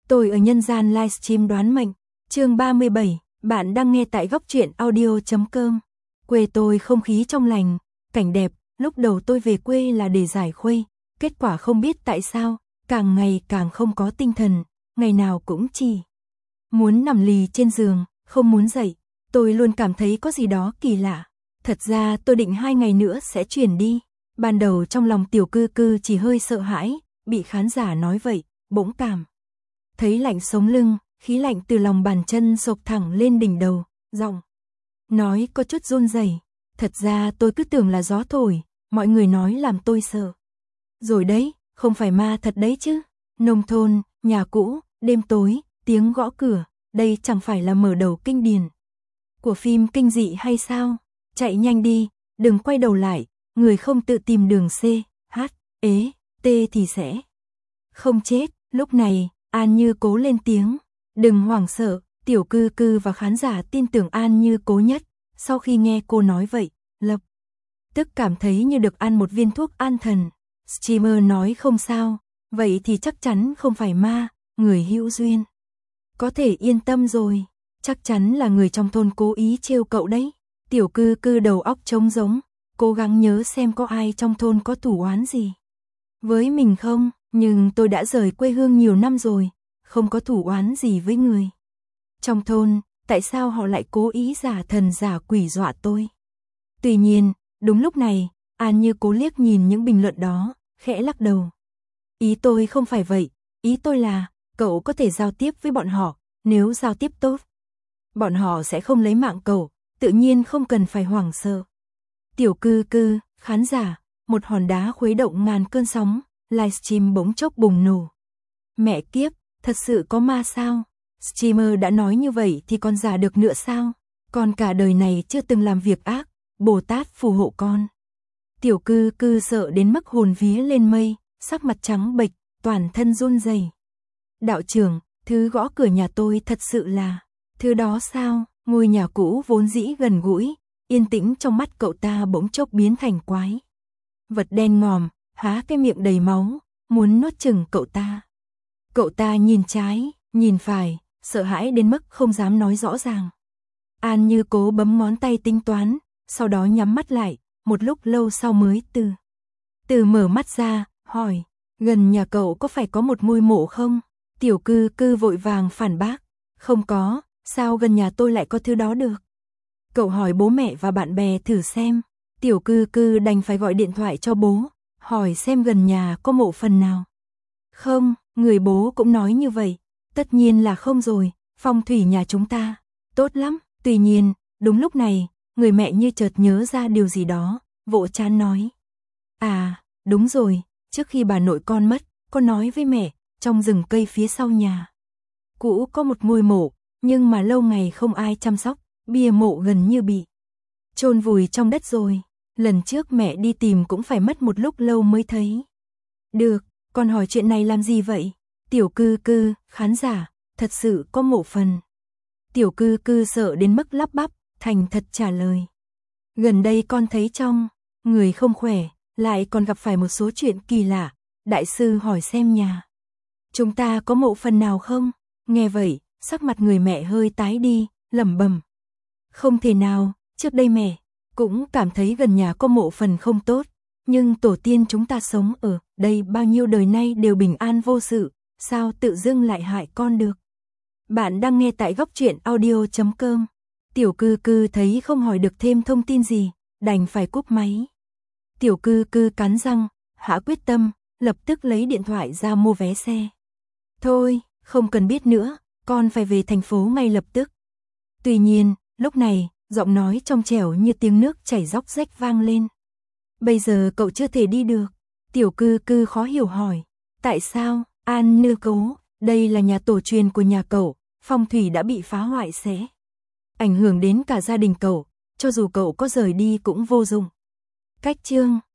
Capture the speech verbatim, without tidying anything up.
Tôi ở nhân gian livestream đoán mệnh, chương ba mươi bảy, bạn đang nghe tại góc truyện audio chấm com. Quê tôi không khí trong lành, cảnh đẹp, lúc đầu tôi về quê là để giải khuây, kết quả không biết tại sao, càng ngày càng không có tinh thần, ngày nào cũng chỉ muốn nằm lì trên giường, không muốn dậy, tôi luôn cảm thấy có gì đó kỳ lạ. Thật ra tôi định hai ngày nữa sẽ chuyển đi, ban đầu trong lòng tiểu cư cư chỉ hơi sợ hãi, bị khán giả nói vậy, bỗng cảm thấy lạnh sống lưng, khí lạnh từ lòng bàn chân xộc thẳng lên đỉnh đầu, giọng nói có chút run rẩy. Thật ra tôi cứ tưởng là gió thổi, mọi người nói làm tôi sợ. Rồi đấy, không phải ma thật đấy chứ. Nông thôn, nhà cũ, đêm tối, tiếng gõ cửa, đây chẳng phải là mở đầu kinh điển của phim kinh dị hay sao? Chạy nhanh đi, đừng quay đầu lại, người không tự tìm đường C, H, ế, T thì sẽ không chết. Lúc này, An Như Cố lên tiếng, đừng hoảng sợ. Tiểu cư cư và khán giả tin tưởng An Như Cố nhất. Sau khi nghe cô nói vậy, lập tức cảm thấy như được ăn một viên thuốc an thần. Streamer nói không sao, vậy thì chắc chắn không phải ma, người hữu duyên. Có thể yên tâm rồi, chắc chắn là người trong thôn cố ý trêu cậu đấy. Tiểu cư cư đầu óc trống rỗng, cố gắng nhớ xem có ai trong thôn có thủ oán gì với mình không, nhưng tôi đã rời quê hương nhiều năm rồi, không có thủ oán gì với người trong thôn, tại sao họ lại cố ý giả thần giả quỷ dọa tôi? Tuy nhiên, đúng lúc này, An Như Cố liếc nhìn những bình luận đó, khẽ lắc đầu. Ý tôi không phải vậy, ý tôi là, cậu có thể giao tiếp với bọn họ, nếu giao tiếp tốt, bọn họ sẽ không lấy mạng cậu, tự nhiên không cần phải hoảng sợ. Tiểu cư cư, khán giả, một hòn đá khuấy động ngàn cơn sóng, livestream bỗng chốc bùng nổ. Mẹ kiếp, thật sự có ma sao? Streamer đã nói như vậy thì còn giả được nữa sao? Con cả đời này chưa từng làm việc ác, Bồ Tát phù hộ con. Tiểu cư cư sợ đến mức hồn vía lên mây, sắc mặt trắng bệch, toàn thân run rẩy. Đạo trưởng, thứ gõ cửa nhà tôi thật sự là thứ đó sao? Ngôi nhà cũ vốn dĩ gần gũi, yên tĩnh trong mắt cậu ta bỗng chốc biến thành quái vật đen ngòm, há cái miệng đầy máu, muốn nuốt chửng cậu ta. Cậu ta nhìn trái, nhìn phải, sợ hãi đến mức không dám nói rõ ràng. An Như Cố bấm ngón tay tính toán, sau đó nhắm mắt lại, một lúc lâu sau mới từ từ mở mắt ra, hỏi, gần nhà cậu có phải có một ngôi mộ không? Tiểu cư cư vội vàng phản bác, không có, sao gần nhà tôi lại có thứ đó được? Cậu hỏi bố mẹ và bạn bè thử xem. Tiểu cư cư đành phải gọi điện thoại cho bố, hỏi xem gần nhà có mộ phần nào. Không, người bố cũng nói như vậy. Tất nhiên là không rồi, phong thủy nhà chúng ta tốt lắm. Tuy nhiên, đúng lúc này, người mẹ như chợt nhớ ra điều gì đó, vỗ trán nói. À, đúng rồi, trước khi bà nội con mất, con nói với mẹ, trong rừng cây phía sau nhà cũ có một ngôi mộ, nhưng mà lâu ngày không ai chăm sóc, bia mộ gần như bị chôn vùi trong đất rồi. Lần trước mẹ đi tìm cũng phải mất một lúc lâu mới thấy. Được, con hỏi chuyện này làm gì vậy? Tiểu cư cư, khán giả, thật sự có mộ phần. Tiểu cư cư sợ đến mức lắp bắp, thành thật trả lời. Gần đây con thấy trong người không khỏe, lại còn gặp phải một số chuyện kỳ lạ. Đại sư hỏi xem nhà chúng ta có mộ phần nào không? Nghe vậy, sắc mặt người mẹ hơi tái đi, lẩm bẩm. Không thể nào, trước đây mẹ cũng cảm thấy gần nhà có mộ phần không tốt, nhưng tổ tiên chúng ta sống ở đây bao nhiêu đời nay đều bình an vô sự, sao tự dưng lại hại con được? Bạn đang nghe tại góc truyện audio chấm com. Tiểu cư cư thấy không hỏi được thêm thông tin gì, đành phải cúp máy. Tiểu cư cư cắn răng, hạ quyết tâm, lập tức lấy điện thoại ra mua vé xe. Thôi, không cần biết nữa, con phải về thành phố ngay lập tức. Tuy nhiên, lúc này, giọng nói trong trẻo như tiếng nước chảy róc rách vang lên. Bây giờ cậu chưa thể đi được. Tiểu cư cư khó hiểu hỏi. Tại sao? An Như Cố, đây là nhà tổ truyền của nhà cậu, phong thủy đã bị phá hoại sẽ ảnh hưởng đến cả gia đình cậu, cho dù cậu có rời đi cũng vô dụng. Cách chương